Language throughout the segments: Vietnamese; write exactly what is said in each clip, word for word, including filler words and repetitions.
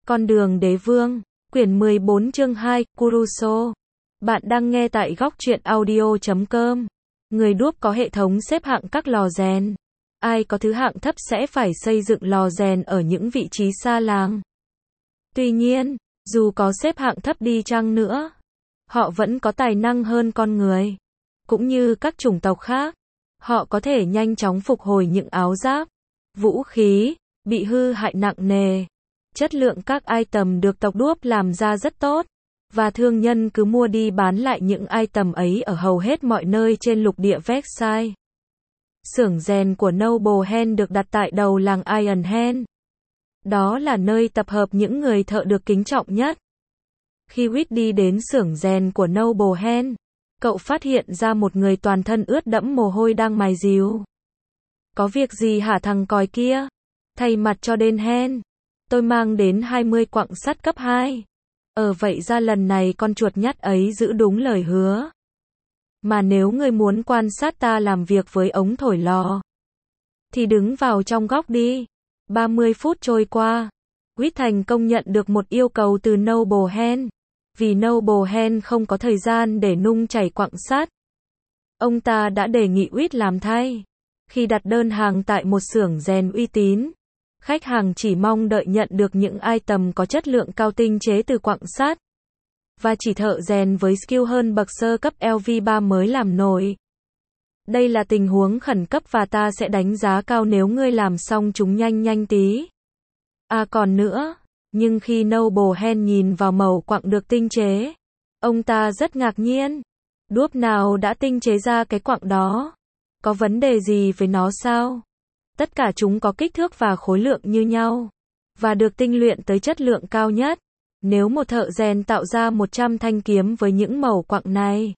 Con đường đế vương, quyển mười bốn chương hai, Kuruso. Bạn đang nghe tại góc truyện audio chấm com. Người đúc có hệ thống xếp hạng các lò rèn. Ai có thứ hạng thấp sẽ phải xây dựng lò rèn ở những vị trí xa làng. Tuy nhiên, dù có xếp hạng thấp đi chăng nữa, họ vẫn có tài năng hơn con người. Cũng như các chủng tộc khác, họ có thể nhanh chóng phục hồi những áo giáp, vũ khí bị hư hại nặng nề. Chất lượng các item được tộc đuốc làm ra rất tốt, và thương nhân cứ mua đi bán lại những item ấy ở hầu hết mọi nơi trên lục địa Vexai. Xưởng rèn của Noble Hand được đặt tại đầu làng Iron Hand. Đó là nơi tập hợp những người thợ được kính trọng nhất. Khi Whit đi đến xưởng rèn của Noble Hand, cậu phát hiện ra một người toàn thân ướt đẫm mồ hôi đang mài dìu. Có việc gì hả thằng còi kia? Thay mặt cho Den Hand, tôi mang đến hai mươi quặng sắt cấp hai. Ờ vậy ra lần này con chuột nhắt ấy giữ đúng lời hứa. Mà nếu ngươi muốn quan sát ta làm việc với ống thổi lò, thì đứng vào trong góc đi. ba mươi phút trôi qua, Whit thành công nhận được một yêu cầu từ Noble Hand. Vì Noble Hand không có thời gian để nung chảy quặng sắt, ông ta đã đề nghị Whit làm thay. Khi đặt đơn hàng tại một xưởng rèn uy tín, khách hàng chỉ mong đợi nhận được những item có chất lượng cao tinh chế từ quặng sắt. Và chỉ thợ rèn với skill hơn bậc sơ cấp L V ba mới làm nổi. Đây là tình huống khẩn cấp và ta sẽ đánh giá cao nếu ngươi làm xong chúng nhanh nhanh tí. À còn nữa, nhưng khi Noble Hand nhìn vào mẩu quặng được tinh chế, ông ta rất ngạc nhiên. Đuốc nào đã tinh chế ra cái quặng đó? Có vấn đề gì với nó sao? Tất cả chúng có kích thước và khối lượng như nhau, và được tinh luyện tới chất lượng cao nhất. Nếu một thợ rèn tạo ra một trăm thanh kiếm với những mẩu quặng này,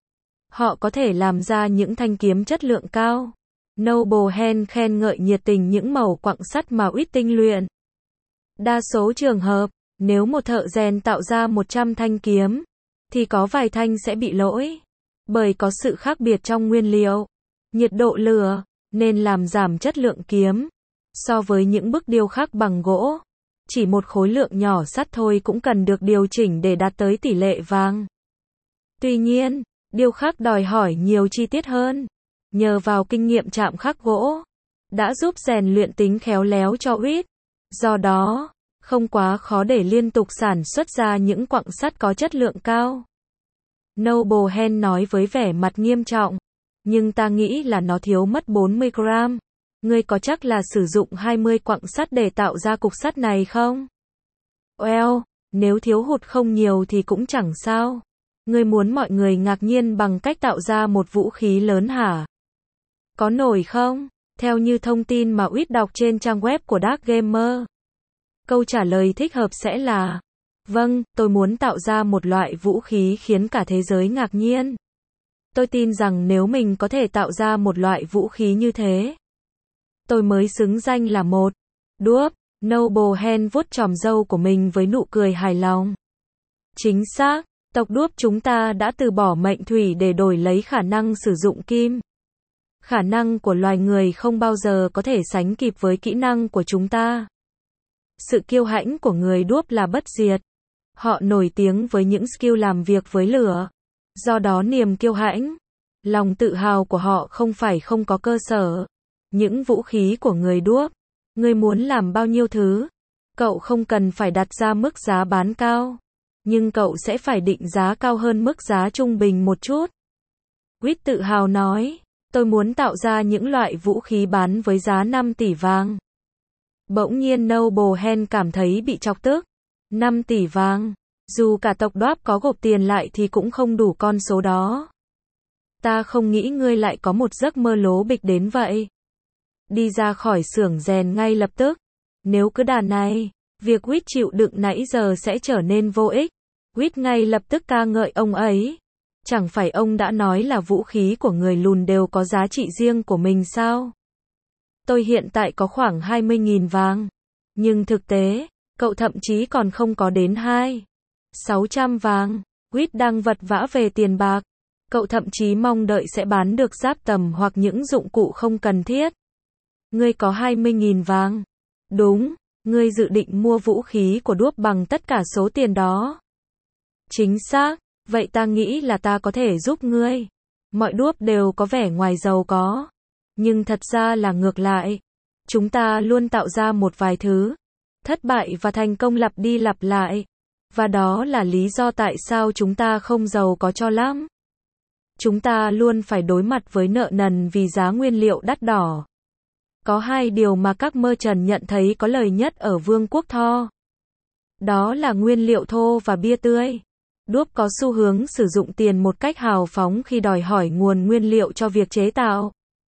họ có thể làm ra những thanh kiếm chất lượng cao. Noble Hand khen ngợi nhiệt tình những mẩu quặng sắt mà Whit tinh luyện. Đa số trường hợp, nếu một thợ rèn tạo ra một trăm thanh kiếm, thì có vài thanh sẽ bị lỗi, bởi có sự khác biệt trong nguyên liệu, nhiệt độ lửa, nên làm giảm chất lượng kiếm. So với những bức điêu khắc bằng gỗ, chỉ một khối lượng nhỏ sắt thôi cũng cần được điều chỉnh để đạt tới tỷ lệ vàng. Tuy nhiên, điêu khắc đòi hỏi nhiều chi tiết hơn. Nhờ vào kinh nghiệm chạm khắc gỗ, đã giúp rèn luyện tính khéo léo cho Whit. Do đó, không quá khó để liên tục sản xuất ra những quặng sắt có chất lượng cao. Noble Hand nói với vẻ mặt nghiêm trọng. Nhưng ta nghĩ là nó thiếu mất bốn mươi gram. Ngươi có chắc là sử dụng hai mươi quặng sắt để tạo ra cục sắt này không? Well, nếu thiếu hụt không nhiều thì cũng chẳng sao. Ngươi muốn mọi người ngạc nhiên bằng cách tạo ra một vũ khí lớn hả? Có nổi không? Theo như thông tin mà Whit đọc trên trang web của Dark Gamer, câu trả lời thích hợp sẽ là: vâng, tôi muốn tạo ra một loại vũ khí khiến cả thế giới ngạc nhiên. Tôi tin rằng nếu mình có thể tạo ra một loại vũ khí như thế, tôi mới xứng danh là một đuốc. Noble Hand vuốt chòm râu của mình với nụ cười hài lòng. Chính xác, tộc đuốc chúng ta đã từ bỏ mệnh thủy để đổi lấy khả năng sử dụng kim. Khả năng của loài người không bao giờ có thể sánh kịp với kỹ năng của chúng ta. Sự kiêu hãnh của người đuốc là bất diệt. Họ nổi tiếng với những skill làm việc với lửa. Do đó niềm kiêu hãnh, lòng tự hào của họ không phải không có cơ sở. Những vũ khí của người đuốc, ngươi muốn làm bao nhiêu thứ, cậu không cần phải đặt ra mức giá bán cao, nhưng cậu sẽ phải định giá cao hơn mức giá trung bình một chút. Whit tự hào nói, tôi muốn tạo ra những loại vũ khí bán với giá năm tỷ vàng. Bỗng nhiên Noble Hand cảm thấy bị chọc tức. năm tỷ vàng. Dù cả tộc Dwarf có gộp tiền lại thì cũng không đủ con số đó. Ta không nghĩ ngươi lại có một giấc mơ lố bịch đến vậy. Đi ra khỏi xưởng rèn ngay lập tức. Nếu cứ đà này, việc Whit chịu đựng nãy giờ sẽ trở nên vô ích. Whit ngay lập tức ca ngợi ông ấy. Chẳng phải ông đã nói là vũ khí của người lùn đều có giá trị riêng của mình sao? Tôi hiện tại có khoảng hai mươi nghìn vàng. Nhưng thực tế, cậu thậm chí còn không có đến hai sáu trăm vàng. Whit đang vật vã về tiền bạc. Cậu thậm chí mong đợi sẽ bán được giáp tầm hoặc những dụng cụ không cần thiết. Ngươi có hai mươi nghìn vàng. Đúng, Ngươi dự định mua vũ khí của đuốc bằng tất cả số tiền đó. Chính xác, vậy ta nghĩ là ta có thể giúp ngươi. Mọi đuốc đều có vẻ ngoài giàu có. Nhưng thật ra là ngược lại. Chúng ta luôn tạo ra một vài thứ. Thất bại và thành công lặp đi lặp lại. Và đó là lý do tại sao chúng ta không giàu có cho lắm. Chúng ta luôn phải đối mặt với nợ nần vì giá nguyên liệu đắt đỏ. Có hai điều mà các merchant nhận thấy có lời nhất ở Vương quốc Thor. Đó là nguyên liệu thô và bia tươi. Đuốc có xu hướng sử dụng tiền một cách hào phóng khi đòi hỏi nguồn nguyên liệu cho việc chế tạo.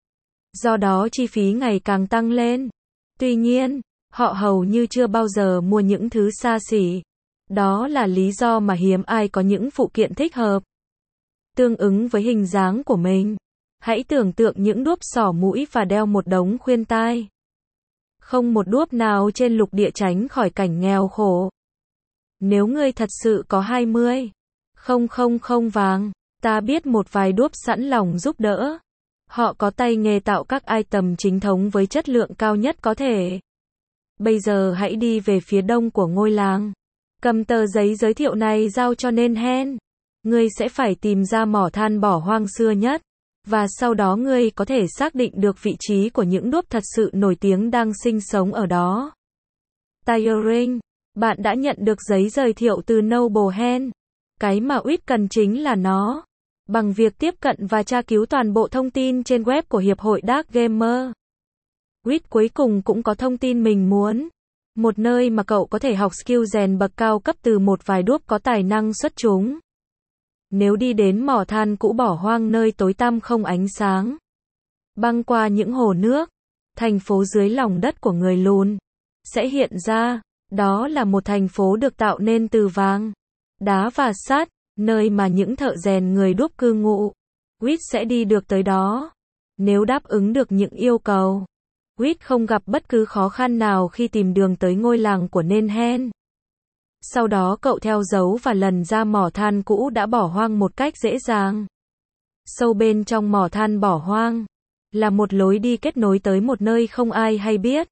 Do đó chi phí ngày càng tăng lên. Tuy nhiên, họ hầu như chưa bao giờ mua những thứ xa xỉ. Đó là lý do mà hiếm ai có những phụ kiện thích hợp. Tương ứng với hình dáng của mình. Hãy tưởng tượng những đuốc xỏ mũi và đeo một đống khuyên tai. Không một đuốc nào trên lục địa tránh khỏi cảnh nghèo khổ. Nếu ngươi thật sự có hai mươi không không không vàng, ta biết một vài đuốc sẵn lòng giúp đỡ. Họ có tay nghề tạo các item chính thống với chất lượng cao nhất có thể. Bây giờ hãy đi về phía đông của ngôi làng. Cầm tờ giấy giới thiệu này giao cho Nenhen. Ngươi sẽ phải tìm ra mỏ than bỏ hoang xưa nhất. Và sau đó ngươi có thể xác định được vị trí của những đuốc thật sự nổi tiếng đang sinh sống ở đó. Tiring. Bạn đã nhận được giấy giới thiệu từ Noble Hen. Cái mà Uýt cần chính là nó. Bằng việc tiếp cận và tra cứu toàn bộ thông tin trên web của Hiệp hội Dark Gamer. Uýt cuối cùng cũng có thông tin mình muốn. Một nơi mà cậu có thể học skill rèn bậc cao cấp từ một vài đuốc có tài năng xuất chúng. Nếu đi đến mỏ than cũ bỏ hoang nơi tối tăm không ánh sáng. Băng qua những hồ nước. Thành phố dưới lòng đất của người lùn. Sẽ hiện ra. Đó là một thành phố được tạo nên từ vàng, đá và sắt, nơi mà những thợ rèn người đuốc cư ngụ. Uýt sẽ đi được tới đó. Nếu đáp ứng được những yêu cầu. Uýt không gặp bất cứ khó khăn nào khi tìm đường tới ngôi làng của Nenhen. Sau đó cậu theo dấu và lần ra mỏ than cũ đã bỏ hoang một cách dễ dàng. Sâu bên trong mỏ than bỏ hoang là một lối đi kết nối tới một nơi không ai hay biết.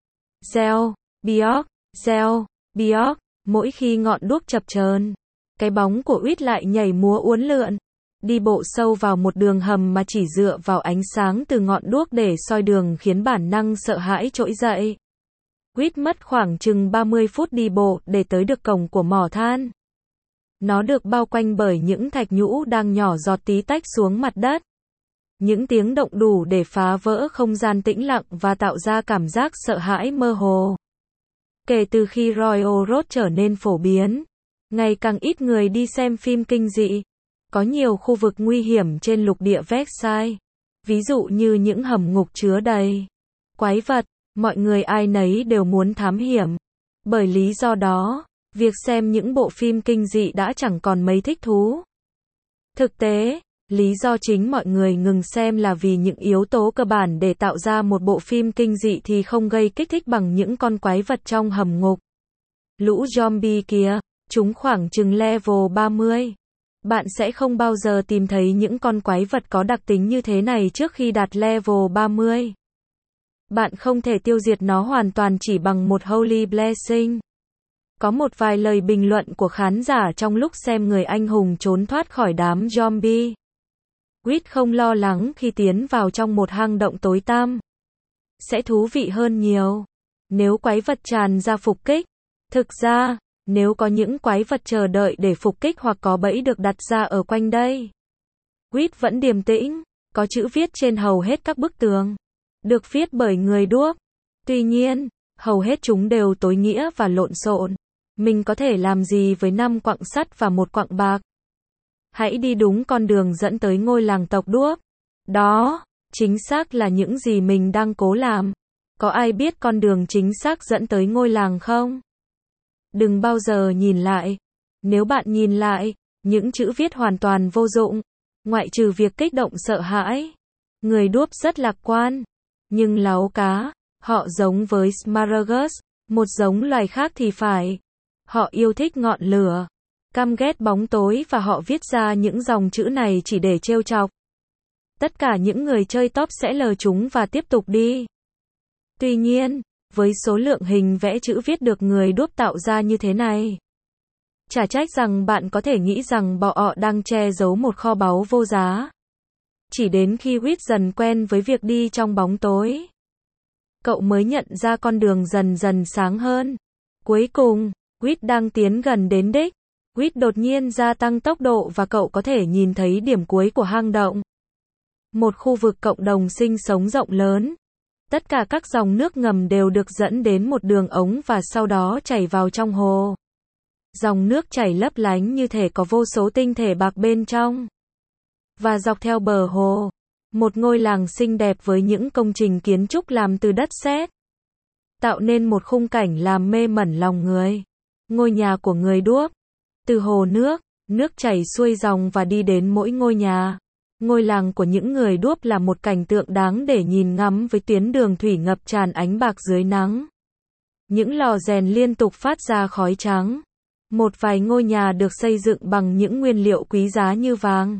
Gieo, Biok, Gieo, Biok, mỗi khi ngọn đuốc chập chờn, cái bóng của Uýt lại nhảy múa uốn lượn, đi bộ sâu vào một đường hầm mà chỉ dựa vào ánh sáng từ ngọn đuốc để soi đường khiến bản năng sợ hãi trỗi dậy. Uýt mất khoảng chừng ba mươi phút đi bộ để tới được cổng của mỏ than. Nó được bao quanh bởi những thạch nhũ đang nhỏ giọt tí tách xuống mặt đất. Những tiếng động đủ để phá vỡ không gian tĩnh lặng và tạo ra cảm giác sợ hãi mơ hồ. Kể từ khi Royal Road trở nên phổ biến, ngày càng ít người đi xem phim kinh dị. Có nhiều khu vực nguy hiểm trên lục địa Vexai. Ví dụ như những hầm ngục chứa đầy quái vật, mọi người ai nấy đều muốn thám hiểm. Bởi lý do đó, việc xem những bộ phim kinh dị đã chẳng còn mấy thích thú. Thực tế, lý do chính mọi người ngừng xem là vì những yếu tố cơ bản để tạo ra một bộ phim kinh dị thì không gây kích thích bằng những con quái vật trong hầm ngục. Lũ zombie kia, chúng khoảng chừng level ba mươi. Bạn sẽ không bao giờ tìm thấy những con quái vật có đặc tính như thế này trước khi đạt level ba mươi. Bạn không thể tiêu diệt nó hoàn toàn chỉ bằng một Holy Blessing. Có một vài lời bình luận của khán giả trong lúc xem người anh hùng trốn thoát khỏi đám zombie. Uýt không lo lắng khi tiến vào trong một hang động tối tăm. Sẽ thú vị hơn nhiều nếu quái vật tràn ra phục kích. Thực ra, nếu có những quái vật chờ đợi để phục kích hoặc có bẫy được đặt ra ở quanh đây. Uýt vẫn điềm tĩnh, có chữ viết trên hầu hết các bức tường. Được viết bởi người đuốc. Tuy nhiên, hầu hết chúng đều tối nghĩa và lộn xộn. Mình có thể làm gì với năm quặng sắt và một quặng bạc? Hãy đi đúng con đường dẫn tới ngôi làng tộc đuốc. Đó, chính xác là những gì mình đang cố làm. Có ai biết con đường chính xác dẫn tới ngôi làng không? Đừng bao giờ nhìn lại. Nếu bạn nhìn lại, những chữ viết hoàn toàn vô dụng. Ngoại trừ việc kích động sợ hãi. Người đuốc rất lạc quan. Nhưng láu cá, họ giống với Smaragdus, một giống loài khác thì phải. Họ yêu thích ngọn lửa, căm ghét bóng tối và họ viết ra những dòng chữ này chỉ để trêu chọc. Tất cả những người chơi top sẽ lờ chúng và tiếp tục đi. Tuy nhiên, với số lượng hình vẽ chữ viết được người đuốc tạo ra như thế này. Chả trách rằng bạn có thể nghĩ rằng bọ ọ đang che giấu một kho báu vô giá. Chỉ đến khi Reed dần quen với việc đi trong bóng tối, cậu mới nhận ra con đường dần dần sáng hơn. Cuối cùng, Reed đang tiến gần đến đích. Reed đột nhiên gia tăng tốc độ và cậu có thể nhìn thấy điểm cuối của hang động. Một khu vực cộng đồng sinh sống rộng lớn. Tất cả các dòng nước ngầm đều được dẫn đến một đường ống và sau đó chảy vào trong hồ. Dòng nước chảy lấp lánh như thể có vô số tinh thể bạc bên trong. Và dọc theo bờ hồ, một ngôi làng xinh đẹp với những công trình kiến trúc làm từ đất sét, tạo nên một khung cảnh làm mê mẩn lòng người. Ngôi nhà của người đuốc. Từ hồ nước, nước chảy xuôi dòng và đi đến mỗi ngôi nhà. Ngôi làng của những người đuốc là một cảnh tượng đáng để nhìn ngắm với tuyến đường thủy ngập tràn ánh bạc dưới nắng. Những lò rèn liên tục phát ra khói trắng. Một vài ngôi nhà được xây dựng bằng những nguyên liệu quý giá như vàng,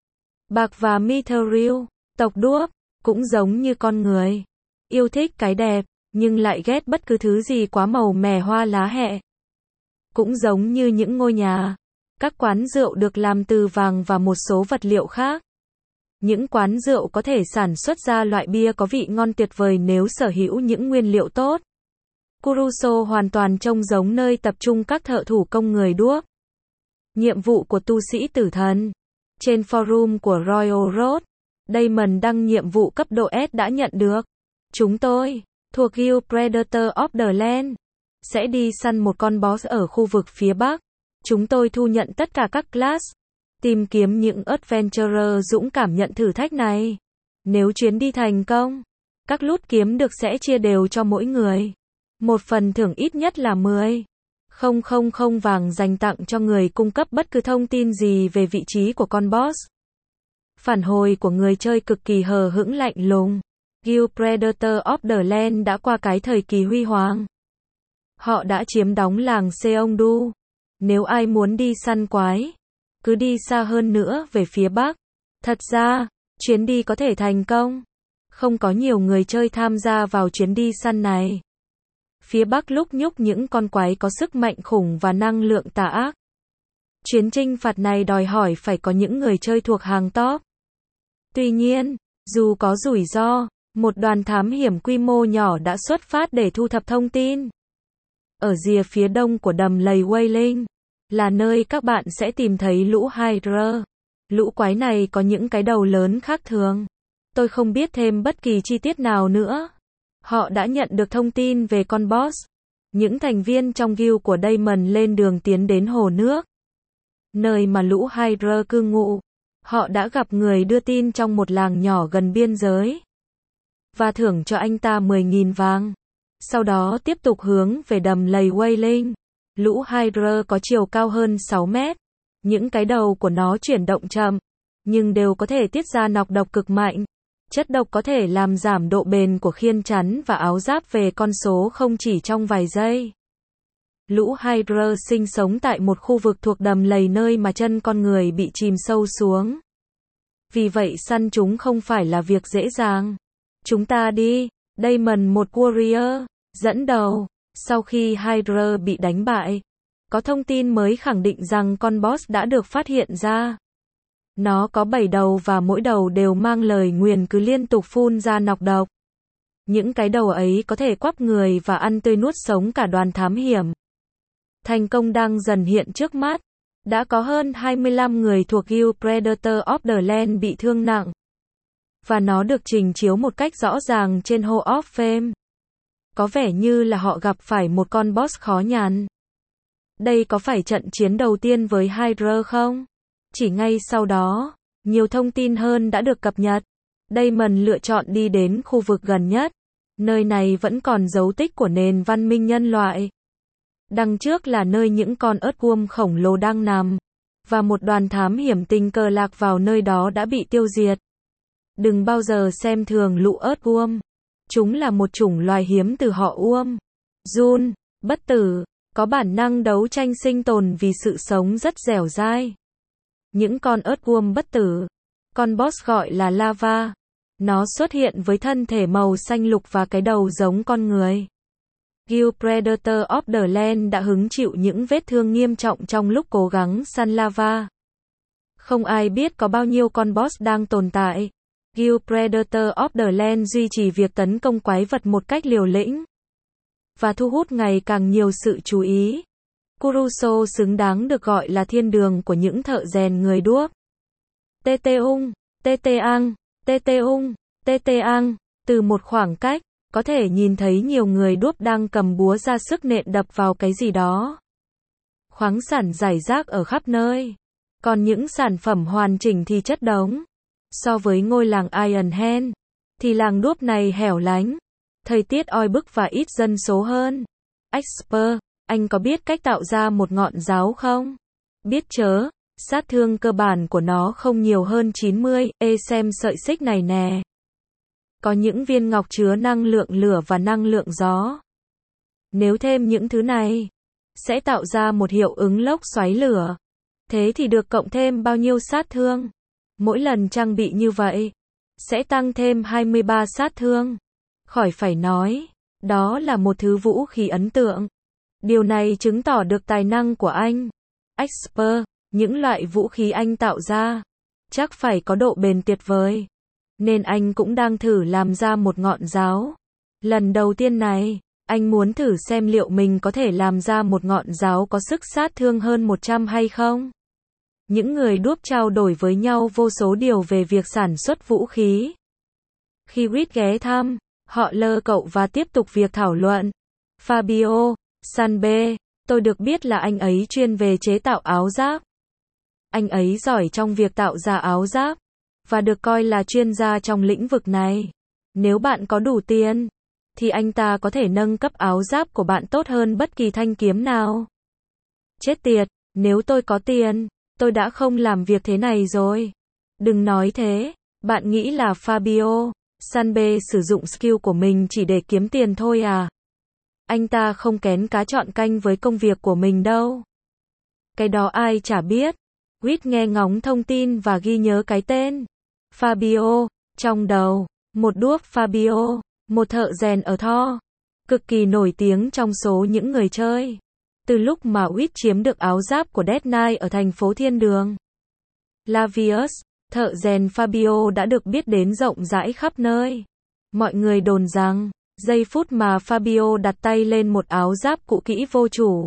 bạc và mithril. Tộc đuốc cũng giống như con người, yêu thích cái đẹp, nhưng lại ghét bất cứ thứ gì quá màu mè hoa lá hẹ. Cũng giống như những ngôi nhà, các quán rượu được làm từ vàng và một số vật liệu khác. Những quán rượu có thể sản xuất ra loại bia có vị ngon tuyệt vời nếu sở hữu những nguyên liệu tốt. Kuruso hoàn toàn trông giống nơi tập trung các thợ thủ công người đuốc. Nhiệm vụ của tu sĩ tử thần. Trên forum của Royal Road, Damon đăng nhiệm vụ cấp độ S đã nhận được. Chúng tôi, thuộc Guild Predator of the Land, sẽ đi săn một con boss ở khu vực phía Bắc. Chúng tôi thu nhận tất cả các class. Tìm kiếm những adventurer dũng cảm nhận thử thách này. Nếu chuyến đi thành công, các loot kiếm được sẽ chia đều cho mỗi người. Một phần thưởng ít nhất là mười nghìn vàng dành tặng cho người cung cấp bất cứ thông tin gì về vị trí của con boss. Phản hồi của người chơi cực kỳ hờ hững lạnh lùng. Guild Predator of the Land đã qua cái thời kỳ huy hoàng. Họ đã chiếm đóng làng Seongdu. Nếu ai muốn đi săn quái, cứ đi xa hơn nữa về phía Bắc. Thật ra, chuyến đi có thể thành công. Không có nhiều người chơi tham gia vào chuyến đi săn này. Phía Bắc lúc nhúc những con quái có sức mạnh khủng và năng lượng tà ác. Chuyến chinh phạt này đòi hỏi phải có những người chơi thuộc hàng top. Tuy nhiên, dù có rủi ro, một đoàn thám hiểm quy mô nhỏ đã xuất phát để thu thập thông tin. Ở rìa phía đông của đầm lầy Wailing, là nơi các bạn sẽ tìm thấy lũ Hydra. Lũ quái này có những cái đầu lớn khác thường. Tôi không biết thêm bất kỳ chi tiết nào nữa. Họ đã nhận được thông tin về con boss. Những thành viên trong guild của Damon lên đường tiến đến hồ nước, nơi mà lũ Hydra cư ngụ. Họ đã gặp người đưa tin trong một làng nhỏ gần biên giới, và thưởng cho anh ta mười nghìn vàng. Sau đó tiếp tục hướng về đầm lầy Wailing. Lũ Hydra có chiều cao hơn sáu mét. Những cái đầu của nó chuyển động chậm, nhưng đều có thể tiết ra nọc độc cực mạnh. Chất độc có thể làm giảm độ bền của khiên chắn và áo giáp về con số không chỉ trong vài giây. Lũ Hydra sinh sống tại một khu vực thuộc đầm lầy nơi mà chân con người bị chìm sâu xuống. Vì vậy săn chúng không phải là việc dễ dàng. Chúng ta đi. Damon, một warrior, dẫn đầu. Sau khi Hydra bị đánh bại, có thông tin mới khẳng định rằng con boss đã được phát hiện ra. Nó có bảy đầu và mỗi đầu đều mang lời nguyền cứ liên tục phun ra nọc độc. Những cái đầu ấy có thể quắp người và ăn tươi nuốt sống cả đoàn thám hiểm. Thành công đang dần hiện trước mắt. Đã có hơn hai mươi lăm người thuộc Guild Predator of the Land bị thương nặng. Và nó được trình chiếu một cách rõ ràng trên Hall of Fame. Có vẻ như là họ gặp phải một con boss khó nhằn. Đây có phải trận chiến đầu tiên với Hydra không? Chỉ ngay sau đó, nhiều thông tin hơn đã được cập nhật. Damon lựa chọn đi đến khu vực gần nhất. Nơi này vẫn còn dấu tích của nền văn minh nhân loại. Đằng trước là nơi những con earthworm khổng lồ đang nằm. Và một đoàn thám hiểm tình cờ lạc vào nơi đó đã bị tiêu diệt. Đừng bao giờ xem thường lũ earthworm. Chúng là một chủng loài hiếm từ họ Uom. Jun, bất tử, có bản năng đấu tranh sinh tồn vì sự sống rất dẻo dai. Những con earthworm bất tử. Con boss gọi là Lava. Nó xuất hiện với thân thể màu xanh lục và cái đầu giống con người. Gil Predator of the Land đã hứng chịu những vết thương nghiêm trọng trong lúc cố gắng săn lava. Không ai biết có bao nhiêu con boss đang tồn tại. Gil Predator of the Land duy trì việc tấn công quái vật một cách liều lĩnh và thu hút ngày càng nhiều sự chú ý. Kuruso xứng đáng được gọi là thiên đường của những thợ rèn người đuốc. tê tê ung, tê tê ang, tê tê ung, tê tê ang, từ một khoảng cách, có thể nhìn thấy nhiều người đuốc đang cầm búa ra sức nện đập vào cái gì đó. Khoáng sản rải rác ở khắp nơi. Còn những sản phẩm hoàn chỉnh thì chất đống. So với ngôi làng Iron Hand, thì làng đuốc này hẻo lánh. Thời tiết oi bức và ít dân số hơn. Expert, anh có biết cách tạo ra một ngọn giáo không? Biết chớ, sát thương cơ bản của nó không nhiều hơn chín mươi. Ê xem sợi xích này nè. Có những viên ngọc chứa năng lượng lửa và năng lượng gió. Nếu thêm những thứ này, sẽ tạo ra một hiệu ứng lốc xoáy lửa. Thế thì được cộng thêm bao nhiêu sát thương? Mỗi lần trang bị như vậy, sẽ tăng thêm hai mươi ba sát thương. Khỏi phải nói, đó là một thứ vũ khí ấn tượng. Điều này chứng tỏ được tài năng của anh. Expert, những loại vũ khí anh tạo ra, chắc phải có độ bền tuyệt vời. Nên anh cũng đang thử làm ra một ngọn giáo. Lần đầu tiên này, anh muốn thử xem liệu mình có thể làm ra một ngọn giáo có sức sát thương hơn một trăm hay không. Những người đuốc trao đổi với nhau vô số điều về việc sản xuất vũ khí. Khi Reed ghé thăm, họ lơ cậu và tiếp tục việc thảo luận. Fabio Sanbe, tôi được biết là anh ấy chuyên về chế tạo áo giáp. Anh ấy giỏi trong việc tạo ra áo giáp, và được coi là chuyên gia trong lĩnh vực này. Nếu bạn có đủ tiền, thì anh ta có thể nâng cấp áo giáp của bạn tốt hơn bất kỳ thanh kiếm nào. Chết tiệt, nếu tôi có tiền, tôi đã không làm việc thế này rồi. Đừng nói thế, bạn nghĩ là Fabio Sanbe sử dụng skill của mình chỉ để kiếm tiền thôi à? Anh ta không kén cá chọn canh với công việc của mình đâu. Cái đó ai chả biết. Reed nghe ngóng thông tin và ghi nhớ cái tên Fabio trong đầu. Một đuốc Fabio, một thợ rèn ở Thor, cực kỳ nổi tiếng trong số những người chơi. Từ lúc mà Reed chiếm được áo giáp của Death Knight ở thành phố Thiên Đường, Lavius, thợ rèn Fabio đã được biết đến rộng rãi khắp nơi. Mọi người đồn rằng, giây phút mà Fabio đặt tay lên một áo giáp cũ kỹ vô chủ,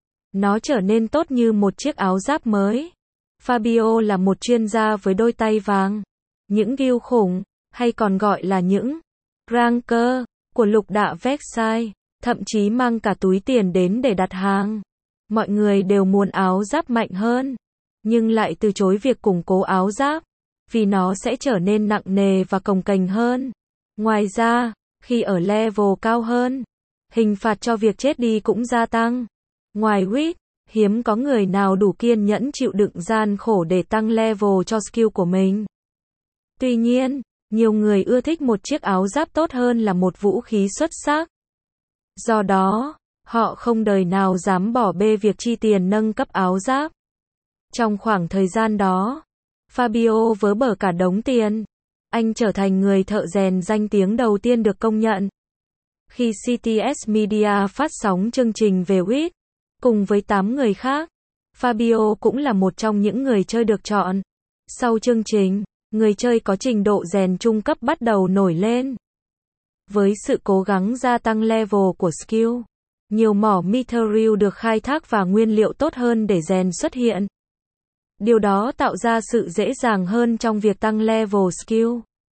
nó trở nên tốt như một chiếc áo giáp mới. Fabio là một chuyên gia với đôi tay vàng. Những guild khủng, hay còn gọi là những ranker, của lục địa Versailles, thậm chí mang cả túi tiền đến để đặt hàng. Mọi người đều muốn áo giáp mạnh hơn, nhưng lại từ chối việc củng cố áo giáp, vì nó sẽ trở nên nặng nề và cồng kềnh hơn. Ngoài ra, khi ở level cao hơn, hình phạt cho việc chết đi cũng gia tăng. Ngoài Reed, hiếm có người nào đủ kiên nhẫn chịu đựng gian khổ để tăng level cho skill của mình. Tuy nhiên, nhiều người ưa thích một chiếc áo giáp tốt hơn là một vũ khí xuất sắc. Do đó, họ không đời nào dám bỏ bê việc chi tiền nâng cấp áo giáp. Trong khoảng thời gian đó, Fabio vớ bở cả đống tiền. Anh trở thành người thợ rèn danh tiếng đầu tiên được công nhận. Khi xê tê ét Media phát sóng chương trình về Reed, cùng với tám người khác, Fabio cũng là một trong những người chơi được chọn. Sau chương trình, người chơi có trình độ rèn trung cấp bắt đầu nổi lên. Với sự cố gắng gia tăng level của skill, nhiều mỏ mithril được khai thác và nguyên liệu tốt hơn để rèn xuất hiện. Điều đó tạo ra sự dễ dàng hơn trong việc tăng level skill.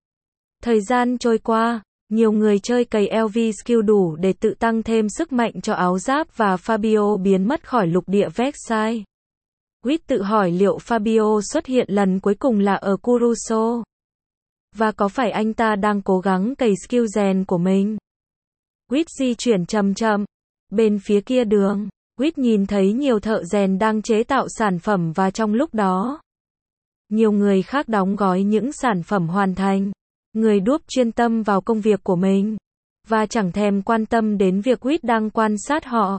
Thời gian trôi qua, nhiều người chơi cày lờ vê skill đủ để tự tăng thêm sức mạnh cho áo giáp và Fabio biến mất khỏi lục địa Versailles. Reed tự hỏi liệu Fabio xuất hiện lần cuối cùng là ở Kuruso. Và có phải anh ta đang cố gắng cày skill rèn của mình? Reed di chuyển chậm chậm. Bên phía kia đường, Reed nhìn thấy nhiều thợ rèn đang chế tạo sản phẩm và trong lúc đó, nhiều người khác đóng gói những sản phẩm hoàn thành. Người đuốc chuyên tâm vào công việc của mình, và chẳng thèm quan tâm đến việc Reed đang quan sát họ.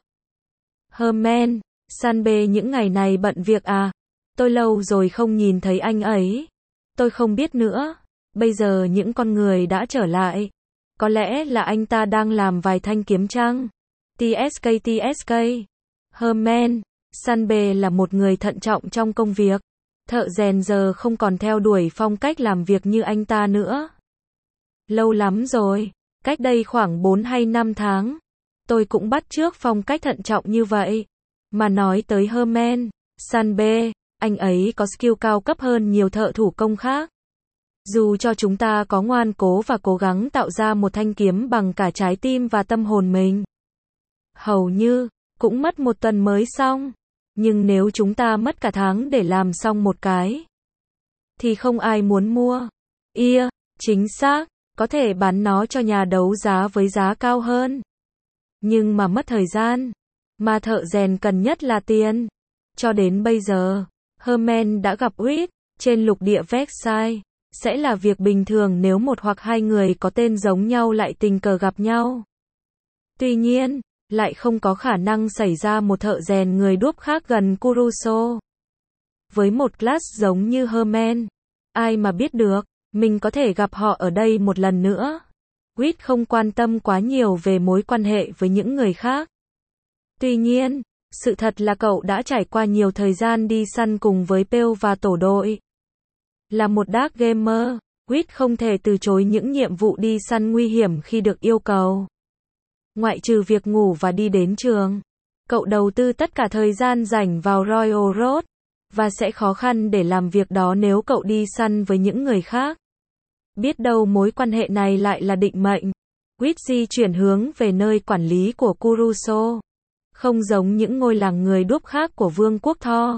Herman Sanbe những ngày này bận việc à? Tôi lâu rồi không nhìn thấy anh ấy. Tôi không biết nữa. Bây giờ những con người đã trở lại. Có lẽ là anh ta đang làm vài thanh kiếm chăng? tê ét ca tê ét ca. Herman Sanbe là một người thận trọng trong công việc. Thợ rèn giờ không còn theo đuổi phong cách làm việc như anh ta nữa. Lâu lắm rồi, cách đây khoảng bốn hay năm tháng, tôi cũng bắt chước phong cách thận trọng như vậy. Mà nói tới Herman Sanbe, anh ấy có skill cao cấp hơn nhiều thợ thủ công khác. Dù cho chúng ta có ngoan cố và cố gắng tạo ra một thanh kiếm bằng cả trái tim và tâm hồn mình, hầu như cũng mất một tuần mới xong. Nhưng nếu chúng ta mất cả tháng để làm xong một cái, thì không ai muốn mua. Yeah, chính xác, có thể bán nó cho nhà đấu giá với giá cao hơn. Nhưng mà mất thời gian, mà thợ rèn cần nhất là tiền. Cho đến bây giờ, Herman đã gặp Reed trên lục địa Versailles. Sẽ là việc bình thường nếu một hoặc hai người có tên giống nhau lại tình cờ gặp nhau. Tuy nhiên, lại không có khả năng xảy ra một thợ rèn người đúc khác gần Kuroso. Với một class giống như Herman, ai mà biết được, mình có thể gặp họ ở đây một lần nữa. Reed không quan tâm quá nhiều về mối quan hệ với những người khác. Tuy nhiên, sự thật là cậu đã trải qua nhiều thời gian đi săn cùng với Pale và tổ đội. Là một dark gamer, Reed không thể từ chối những nhiệm vụ đi săn nguy hiểm khi được yêu cầu. Ngoại trừ việc ngủ và đi đến trường, cậu đầu tư tất cả thời gian rảnh vào Royal Road, và sẽ khó khăn để làm việc đó nếu cậu đi săn với những người khác. Biết đâu mối quan hệ này lại là định mệnh. Reed di chuyển hướng về nơi quản lý của Kuroso. Không giống những ngôi làng người đúc khác của Vương quốc Thor.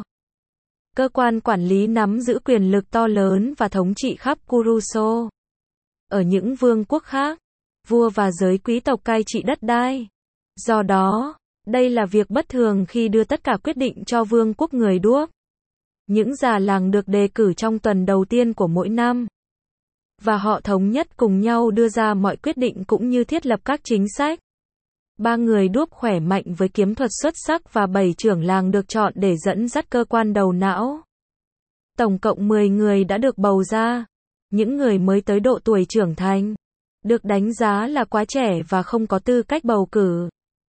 Cơ quan quản lý nắm giữ quyền lực to lớn và thống trị khắp Kuroso. Ở những vương quốc khác, vua và giới quý tộc cai trị đất đai. Do đó, đây là việc bất thường khi đưa tất cả quyết định cho vương quốc người đuốc. Những già làng được đề cử trong tuần đầu tiên của mỗi năm. Và họ thống nhất cùng nhau đưa ra mọi quyết định cũng như thiết lập các chính sách. Ba người đuốc khỏe mạnh với kiếm thuật xuất sắc và bảy trưởng làng được chọn để dẫn dắt cơ quan đầu não. Tổng cộng mười người đã được bầu ra. Những người mới tới độ tuổi trưởng thành, được đánh giá là quá trẻ và không có tư cách bầu cử.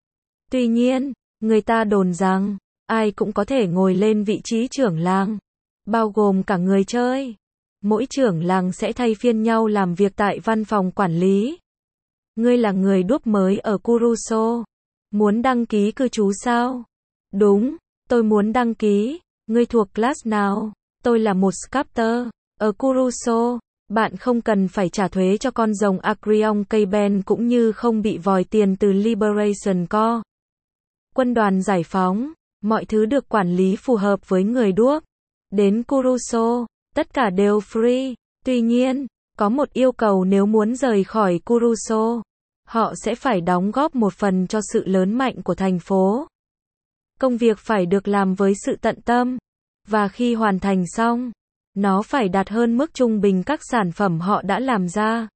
Tuy nhiên, người ta đồn rằng, ai cũng có thể ngồi lên vị trí trưởng làng, bao gồm cả người chơi. Mỗi trưởng làng sẽ thay phiên nhau làm việc tại văn phòng quản lý. Ngươi là người đúc mới ở Kuroso. Muốn đăng ký cư trú sao? Đúng, tôi muốn đăng ký. Ngươi thuộc class nào? Tôi là một sculptor. Ở Kuroso, bạn không cần phải trả thuế cho con rồng Agrion Keiben cũng như không bị vòi tiền từ Liberation Corps. Quân đoàn giải phóng, mọi thứ được quản lý phù hợp với người đuốc. Đến Kuroso, tất cả đều free. Tuy nhiên, có một yêu cầu nếu muốn rời khỏi Kuroso. Họ sẽ phải đóng góp một phần cho sự lớn mạnh của thành phố. Công việc phải được làm với sự tận tâm. Và khi hoàn thành xong, nó phải đạt hơn mức trung bình các sản phẩm họ đã làm ra.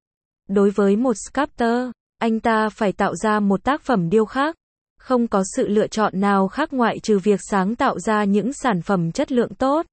Đối với một sculptor, anh ta phải tạo ra một tác phẩm điêu khắc. Không có sự lựa chọn nào khác ngoại trừ việc sáng tạo ra những sản phẩm chất lượng tốt.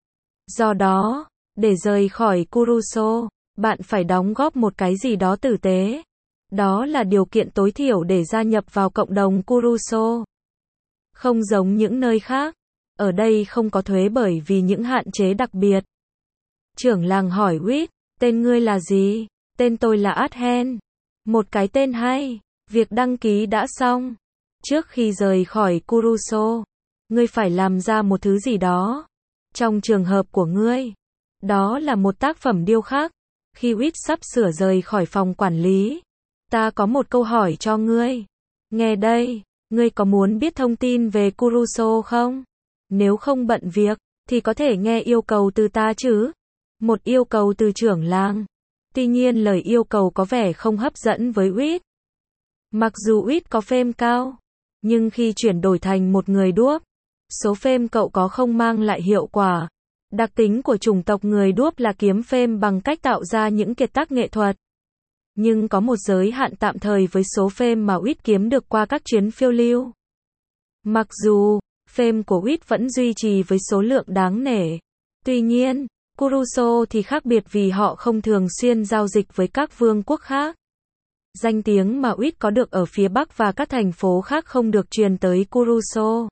Do đó, để rời khỏi Kuroso, bạn phải đóng góp một cái gì đó tử tế. Đó là điều kiện tối thiểu để gia nhập vào cộng đồng Kuroso. Không giống những nơi khác, ở đây không có thuế bởi vì những hạn chế đặc biệt. Trưởng làng hỏi Reed, tên ngươi là gì? Tên tôi là Adhen. Một cái tên hay. Việc đăng ký đã xong. Trước khi rời khỏi Kuroso, ngươi phải làm ra một thứ gì đó. Trong trường hợp của ngươi, đó là một tác phẩm điêu khắc. Khi Reed sắp sửa rời khỏi phòng quản lý, ta có một câu hỏi cho ngươi. Nghe đây, ngươi có muốn biết thông tin về Kuroso không? Nếu không bận việc, thì có thể nghe yêu cầu từ ta chứ. Một yêu cầu từ trưởng làng. Tuy nhiên lời yêu cầu có vẻ không hấp dẫn với Reed. Mặc dù Reed có fame cao, nhưng khi chuyển đổi thành một người đuốc, số fame cậu có không mang lại hiệu quả. Đặc tính của chủng tộc người đuốc là kiếm fame bằng cách tạo ra những kiệt tác nghệ thuật. Nhưng có một giới hạn tạm thời với số fame mà Reed kiếm được qua các chuyến phiêu lưu. Mặc dù, fame của Reed vẫn duy trì với số lượng đáng nể. Tuy nhiên, Kuroso thì khác biệt vì họ không thường xuyên giao dịch với các vương quốc khác. Danh tiếng mà Wit có được ở phía Bắc và các thành phố khác không được truyền tới Kuroso.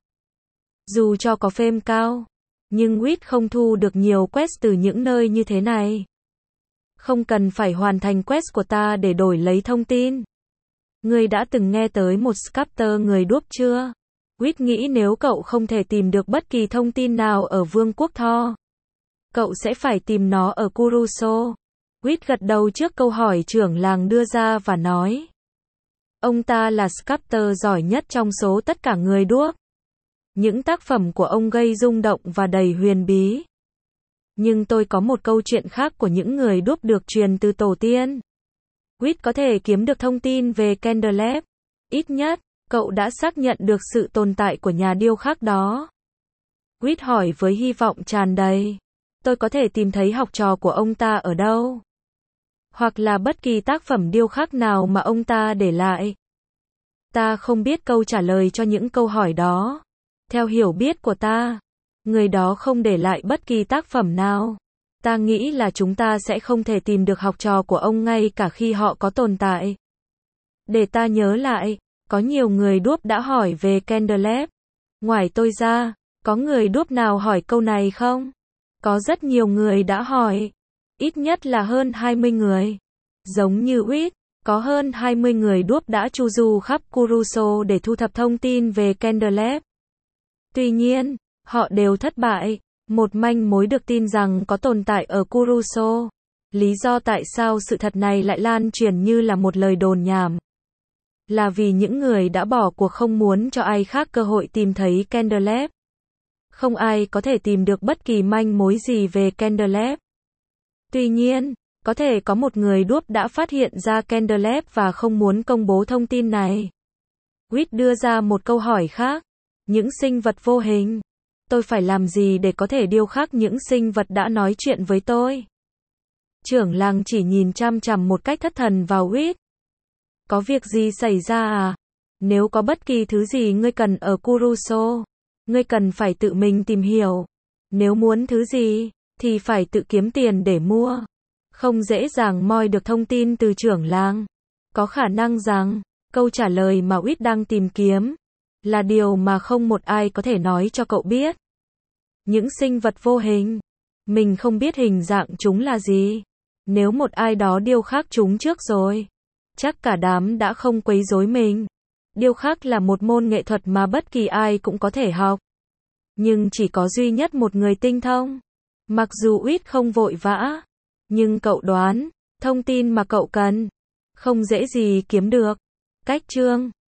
Dù cho có fame cao, nhưng Wit không thu được nhiều quest từ những nơi như thế này. Không cần phải hoàn thành quest của ta để đổi lấy thông tin. Ngươi đã từng nghe tới một sculptor người đuốc chưa? Wit nghĩ nếu cậu không thể tìm được bất kỳ thông tin nào ở Vương quốc Thor, cậu sẽ phải tìm nó ở Kuroso. Wit gật đầu trước câu hỏi trưởng làng đưa ra và nói. Ông ta là sculptor giỏi nhất trong số tất cả người đuốc. Những tác phẩm của ông gây rung động và đầy huyền bí. Nhưng tôi có một câu chuyện khác của những người đuốc được truyền từ tổ tiên. Wit có thể kiếm được thông tin về Candlelab. Ít nhất, cậu đã xác nhận được sự tồn tại của nhà điêu khắc đó. Wit hỏi với hy vọng tràn đầy. Tôi có thể tìm thấy học trò của ông ta ở đâu? Hoặc là bất kỳ tác phẩm điêu khắc nào mà ông ta để lại. Ta không biết câu trả lời cho những câu hỏi đó. Theo hiểu biết của ta, người đó không để lại bất kỳ tác phẩm nào. Ta nghĩ là chúng ta sẽ không thể tìm được học trò của ông ngay cả khi họ có tồn tại. Để ta nhớ lại, có nhiều người đuốc đã hỏi về Candlelab. Ngoài tôi ra, có người đuốc nào hỏi câu này không? Có rất nhiều người đã hỏi. Ít nhất là hơn hai mươi người. Giống như Wit, có hơn hai mươi người đuốc đã chu du khắp Kuroso để thu thập thông tin về Candlelab. Tuy nhiên, họ đều thất bại. Một manh mối được tin rằng có tồn tại ở Kuroso. Lý do tại sao sự thật này lại lan truyền như là một lời đồn nhảm là vì những người đã bỏ cuộc không muốn cho ai khác cơ hội tìm thấy Candlelab. Không ai có thể tìm được bất kỳ manh mối gì về Candlelab. Tuy nhiên, có thể có một người đuốc đã phát hiện ra Candlelab và không muốn công bố thông tin này. Wit đưa ra một câu hỏi khác. Những sinh vật vô hình. Tôi phải làm gì để có thể điêu khắc những sinh vật đã nói chuyện với tôi? Trưởng làng chỉ nhìn chăm chằm một cách thất thần vào Wit. Có việc gì xảy ra à? Nếu có bất kỳ thứ gì ngươi cần ở Kuroso, ngươi cần phải tự mình tìm hiểu. Nếu muốn thứ gì, thì phải tự kiếm tiền để mua. Không dễ dàng moi được thông tin từ trưởng làng. Có khả năng rằng, câu trả lời mà Wit đang tìm kiếm là điều mà không một ai có thể nói cho cậu biết. Những sinh vật vô hình. Mình không biết hình dạng chúng là gì. Nếu một ai đó điêu khắc chúng trước rồi, chắc cả đám đã không quấy rối mình. Điêu khắc là một môn nghệ thuật mà bất kỳ ai cũng có thể học. Nhưng chỉ có duy nhất một người tinh thông. Mặc dù Wit không vội vã, nhưng cậu đoán, thông tin mà cậu cần, không dễ gì kiếm được. Cách chương